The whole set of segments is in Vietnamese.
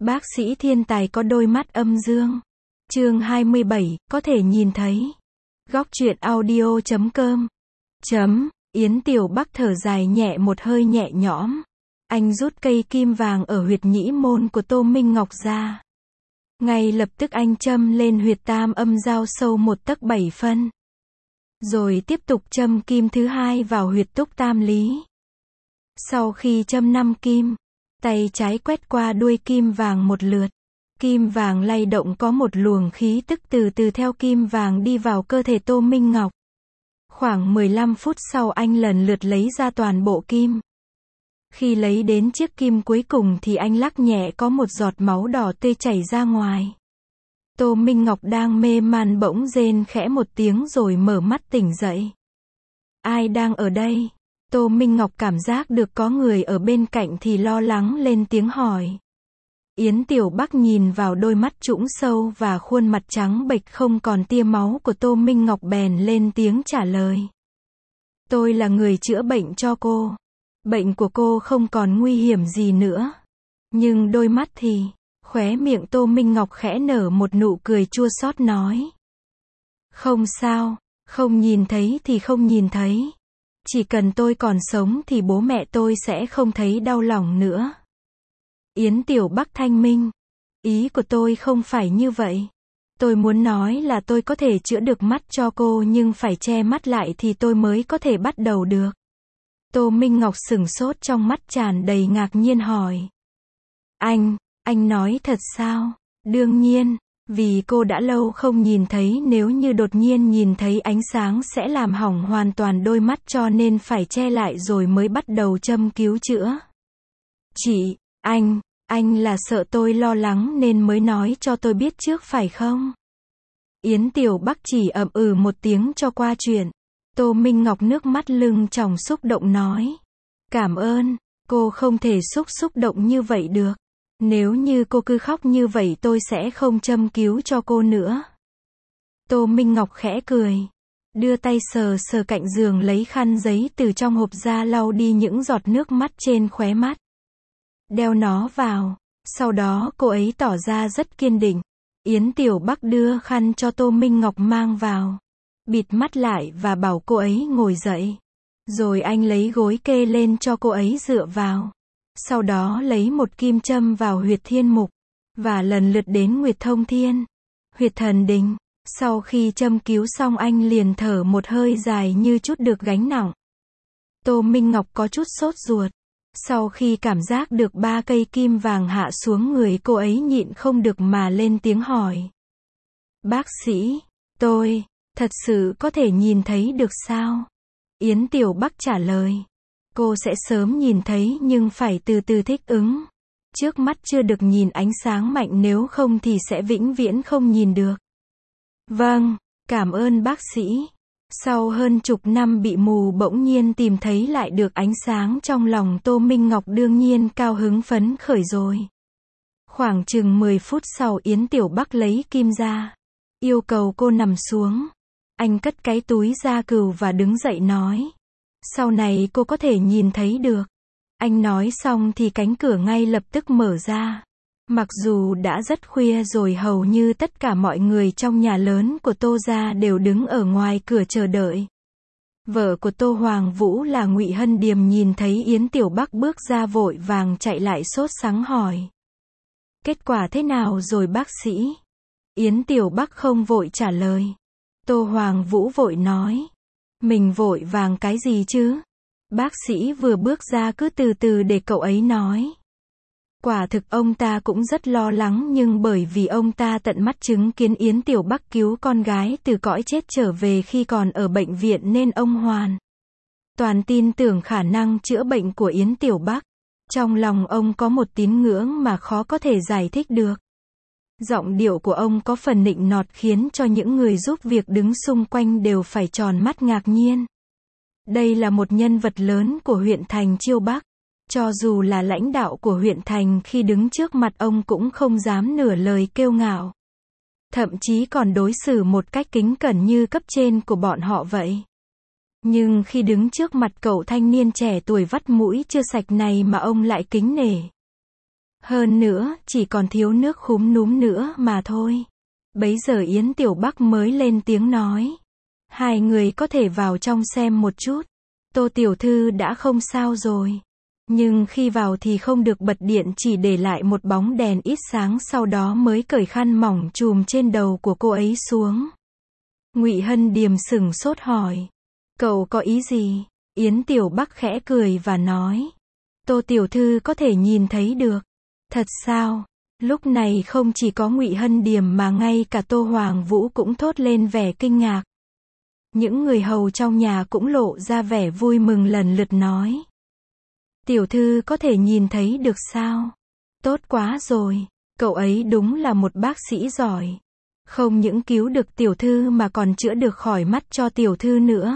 Bác sĩ thiên tài có đôi mắt âm dương. Chương 27, có thể nhìn thấy. Góc truyện audio.com. Yến Tiểu Bắc thở dài nhẹ một hơi nhẹ nhõm. Anh rút cây kim vàng ở huyệt nhĩ môn của Tô Minh Ngọc ra. Ngay lập tức anh châm lên huyệt tam âm giao sâu 1 tấc 7 phân. Rồi tiếp tục châm kim thứ hai vào huyệt túc tam lý. Sau khi châm 5 kim, tay trái quét qua đuôi kim vàng một lượt. Kim vàng lay động, có một luồng khí tức từ từ theo kim vàng đi vào cơ thể Tô Minh Ngọc. Khoảng 15 phút sau anh lần lượt lấy ra toàn bộ kim. Khi lấy đến chiếc kim cuối cùng thì anh lắc nhẹ, có một giọt máu đỏ tươi chảy ra ngoài. Tô Minh Ngọc đang mê man bỗng rên khẽ một tiếng rồi mở mắt tỉnh dậy. Ai đang ở đây? Tô Minh Ngọc cảm giác được có người ở bên cạnh thì lo lắng lên tiếng hỏi. Yến Tiểu Bắc nhìn vào đôi mắt trũng sâu và khuôn mặt trắng bệch không còn tia máu của Tô Minh Ngọc bèn lên tiếng trả lời. Tôi là người chữa bệnh cho cô. Bệnh của cô không còn nguy hiểm gì nữa. Nhưng đôi mắt thì, khóe miệng Tô Minh Ngọc khẽ nở một nụ cười chua xót nói. Không sao, không nhìn thấy thì không nhìn thấy. Chỉ cần tôi còn sống thì bố mẹ tôi sẽ không thấy đau lòng nữa. Yến Tiểu Bắc thanh minh. Ý của tôi không phải như vậy. Tôi muốn nói là tôi có thể chữa được mắt cho cô nhưng phải che mắt lại thì tôi mới có thể bắt đầu được. Tô Minh Ngọc sửng sốt, trong mắt tràn đầy ngạc nhiên hỏi. Anh nói thật sao? Đương nhiên, vì cô đã lâu không nhìn thấy, nếu như đột nhiên nhìn thấy ánh sáng sẽ làm hỏng hoàn toàn đôi mắt cho nên phải che lại rồi mới bắt đầu châm cứu chữa. Chị, anh là sợ tôi lo lắng nên mới nói cho tôi biết trước phải không? Yến Tiểu Bắc chỉ ậm ừ một tiếng cho qua chuyện. Tô Minh Ngọc nước mắt lưng tròng xúc động nói. Cảm ơn, cô không thể xúc động như vậy được. Nếu như cô cứ khóc như vậy tôi sẽ không châm cứu cho cô nữa. Tô Minh Ngọc khẽ cười. Đưa tay sờ cạnh giường lấy khăn giấy từ trong hộp ra lau đi những giọt nước mắt trên khóe mắt. Đeo nó vào. Sau đó cô ấy tỏ ra rất kiên định. Yến Tiểu Bắc đưa khăn cho Tô Minh Ngọc mang vào. Bịt mắt lại và bảo cô ấy ngồi dậy. Rồi anh lấy gối kê lên cho cô ấy dựa vào. Sau đó lấy một kim châm vào huyệt thiên mục. Và lần lượt đến huyệt thông thiên, huyệt thần đình. Sau khi châm cứu xong anh liền thở một hơi dài như chút được gánh nặng. Tô Minh Ngọc có chút sốt ruột. Sau khi cảm giác được 3 cây kim vàng hạ xuống người cô ấy nhịn không được mà lên tiếng hỏi. Bác sĩ, tôi thật sự có thể nhìn thấy được sao? Yến Tiểu Bắc trả lời. Cô sẽ sớm nhìn thấy nhưng phải từ từ thích ứng. Trước mắt chưa được nhìn ánh sáng mạnh, nếu không thì sẽ vĩnh viễn không nhìn được. Vâng, cảm ơn bác sĩ. Sau hơn chục năm bị mù bỗng nhiên tìm thấy lại được ánh sáng, trong lòng Tô Minh Ngọc đương nhiên cao hứng phấn khởi rồi. Khoảng chừng 10 phút sau Yến Tiểu Bắc lấy kim ra. Yêu cầu cô nằm xuống. Anh cất cái túi da cừu và đứng dậy nói. Sau này cô có thể nhìn thấy được. Anh nói xong thì cánh cửa ngay lập tức mở ra. Mặc dù đã rất khuya rồi, hầu như tất cả mọi người trong nhà lớn của Tô gia đều đứng ở ngoài cửa chờ đợi. Vợ của Tô Hoàng Vũ là Ngụy Hân Điềm nhìn thấy Yến Tiểu Bắc bước ra vội vàng chạy lại sốt sắng hỏi. Kết quả thế nào rồi bác sĩ? Yến Tiểu Bắc không vội trả lời. Tô Hoàng Vũ vội nói. Mình vội vàng cái gì chứ? Bác sĩ vừa bước ra, cứ từ từ để cậu ấy nói. Quả thực ông ta cũng rất lo lắng, nhưng bởi vì ông ta tận mắt chứng kiến Yến Tiểu Bắc cứu con gái từ cõi chết trở về khi còn ở bệnh viện nên ông hoàn toàn tin tưởng khả năng chữa bệnh của Yến Tiểu Bắc. Trong lòng ông có một tín ngưỡng mà khó có thể giải thích được. Giọng điệu của ông có phần nịnh nọt khiến cho những người giúp việc đứng xung quanh đều phải tròn mắt ngạc nhiên. Đây là một nhân vật lớn của huyện thành Chiêu Bắc. Cho dù là lãnh đạo của huyện thành, khi đứng trước mặt ông cũng không dám nửa lời kiêu ngạo. Thậm chí còn đối xử một cách kính cẩn như cấp trên của bọn họ vậy. Nhưng khi đứng trước mặt cậu thanh niên trẻ tuổi vắt mũi chưa sạch này mà ông lại kính nể. Hơn nữa, chỉ còn thiếu nước khúm núm nữa mà thôi. Bấy giờ Yến Tiểu Bắc mới lên tiếng nói. Hai người có thể vào trong xem một chút. Tô tiểu thư đã không sao rồi. Nhưng khi vào thì không được bật điện, chỉ để lại một bóng đèn ít sáng, sau đó mới cởi khăn mỏng trùm trên đầu của cô ấy xuống. Ngụy Hân Điềm sửng sốt hỏi. Cậu có ý gì? Yến Tiểu Bắc khẽ cười và nói. Tô tiểu thư có thể nhìn thấy được. Thật sao? Lúc này không chỉ có Ngụy Hân Điềm mà ngay cả Tô Hoàng Vũ cũng thốt lên vẻ kinh ngạc. Những người hầu trong nhà cũng lộ ra vẻ vui mừng lần lượt nói. Tiểu thư có thể nhìn thấy được sao? Tốt quá rồi, cậu ấy đúng là một bác sĩ giỏi. Không những cứu được tiểu thư mà còn chữa được khỏi mắt cho tiểu thư nữa.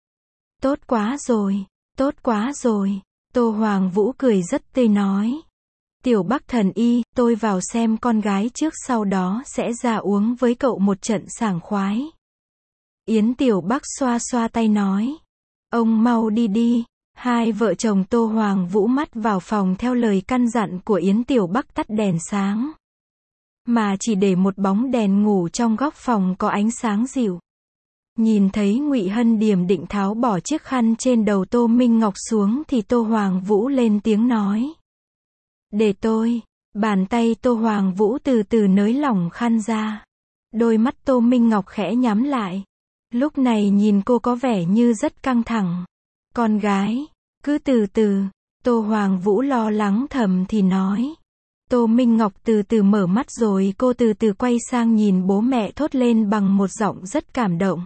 Tốt quá rồi, tốt quá rồi. Tô Hoàng Vũ cười rất tươi nói. Tiểu Bắc thần y, tôi vào xem con gái trước, sau đó sẽ ra uống với cậu một trận sảng khoái. Yến Tiểu Bắc xoa xoa tay nói. Ông mau đi đi. Hai vợ chồng Tô Hoàng Vũ mắt vào phòng theo lời căn dặn của Yến Tiểu Bắc, tắt đèn sáng. Mà chỉ để một bóng đèn ngủ trong góc phòng có ánh sáng dịu. Nhìn thấy Ngụy Hân Điềm định tháo bỏ chiếc khăn trên đầu Tô Minh Ngọc xuống thì Tô Hoàng Vũ lên tiếng nói. Để tôi. Bàn tay Tô Hoàng Vũ từ từ nới lỏng khăn ra. Đôi mắt Tô Minh Ngọc khẽ nhắm lại. Lúc này nhìn cô có vẻ như rất căng thẳng. Con gái, cứ từ từ. Tô Hoàng Vũ lo lắng thầm thì nói. Tô Minh Ngọc từ từ mở mắt rồi cô từ từ quay sang nhìn bố mẹ, thốt lên bằng một giọng rất cảm động.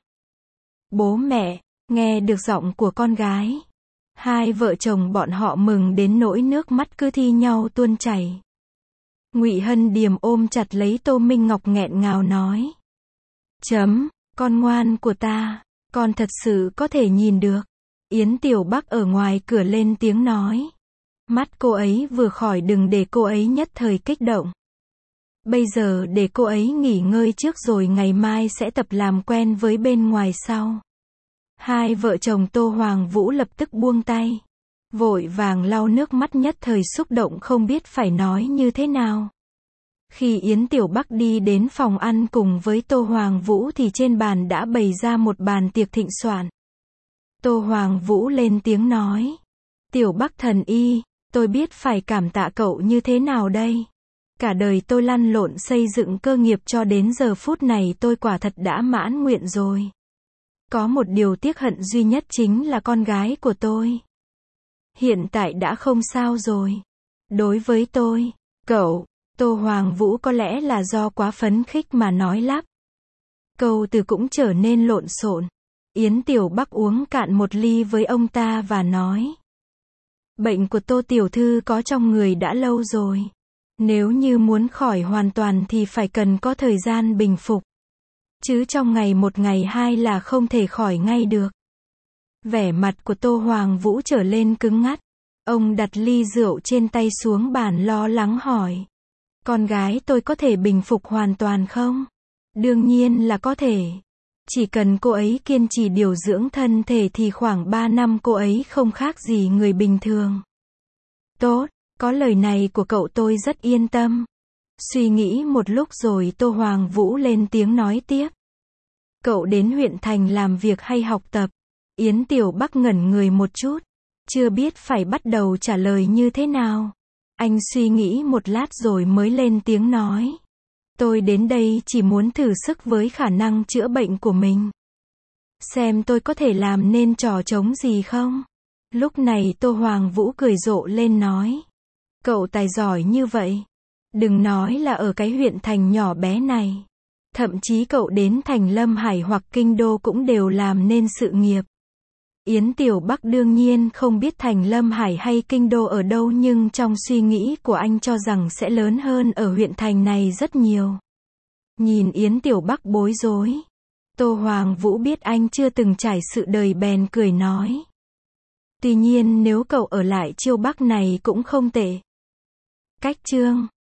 Bố mẹ, nghe được giọng của con gái. Hai vợ chồng bọn họ mừng đến nỗi nước mắt cứ thi nhau tuôn chảy. Ngụy Hân Điềm ôm chặt lấy Tô Minh Ngọc nghẹn ngào nói. Con ngoan của ta, con thật sự có thể nhìn được. Yến Tiểu Bắc ở ngoài cửa lên tiếng nói. Mắt cô ấy vừa khỏi, đừng để cô ấy nhất thời kích động. Bây giờ để cô ấy nghỉ ngơi trước rồi ngày mai sẽ tập làm quen với bên ngoài sau. Hai vợ chồng Tô Hoàng Vũ lập tức buông tay. Vội vàng lau nước mắt, nhất thời xúc động không biết phải nói như thế nào. Khi Yến Tiểu Bắc đi đến phòng ăn cùng với Tô Hoàng Vũ thì trên bàn đã bày ra một bàn tiệc thịnh soạn. Tô Hoàng Vũ lên tiếng nói. Tiểu Bắc thần y, tôi biết phải cảm tạ cậu như thế nào đây. Cả đời tôi lăn lộn xây dựng cơ nghiệp cho đến giờ phút này tôi quả thật đã mãn nguyện rồi. Có một điều tiếc hận duy nhất chính là con gái của tôi. Hiện tại đã không sao rồi. Đối với tôi, cậu, Tô Hoàng Vũ có lẽ là do quá phấn khích mà nói lắp. Câu từ cũng trở nên lộn xộn. Yến Tiểu Bắc uống cạn một ly với ông ta và nói. Bệnh của Tô tiểu thư có trong người đã lâu rồi. Nếu như muốn khỏi hoàn toàn thì phải cần có thời gian bình phục. Chứ trong ngày một ngày hai là không thể khỏi ngay được. Vẻ mặt của Tô Hoàng Vũ trở lên cứng ngắt. Ông đặt ly rượu trên tay xuống bàn lo lắng hỏi. Con gái tôi có thể bình phục hoàn toàn không? Đương nhiên là có thể. Chỉ cần cô ấy kiên trì điều dưỡng thân thể thì khoảng 3 năm cô ấy không khác gì người bình thường. Tốt, có lời này của cậu tôi rất yên tâm. Suy nghĩ một lúc rồi Tô Hoàng Vũ lên tiếng nói tiếp. Cậu đến huyện thành làm việc hay học tập? Yến Tiểu Bắc ngẩn người một chút. Chưa biết phải bắt đầu trả lời như thế nào. Anh suy nghĩ một lát rồi mới lên tiếng nói. Tôi đến đây chỉ muốn thử sức với khả năng chữa bệnh của mình. Xem tôi có thể làm nên trò trống gì không? Lúc này Tô Hoàng Vũ cười rộ lên nói. Cậu tài giỏi như vậy. Đừng nói là ở cái huyện thành nhỏ bé này. Thậm chí cậu đến thành Lâm Hải hoặc Kinh Đô cũng đều làm nên sự nghiệp. Yến Tiểu Bắc đương nhiên không biết thành Lâm Hải hay Kinh Đô ở đâu, nhưng trong suy nghĩ của anh cho rằng sẽ lớn hơn ở huyện thành này rất nhiều. Nhìn Yến Tiểu Bắc bối rối. Tô Hoàng Vũ biết anh chưa từng trải sự đời bèn cười nói. Tuy nhiên nếu cậu ở lại Chiêu Bắc này cũng không tệ. Cách chương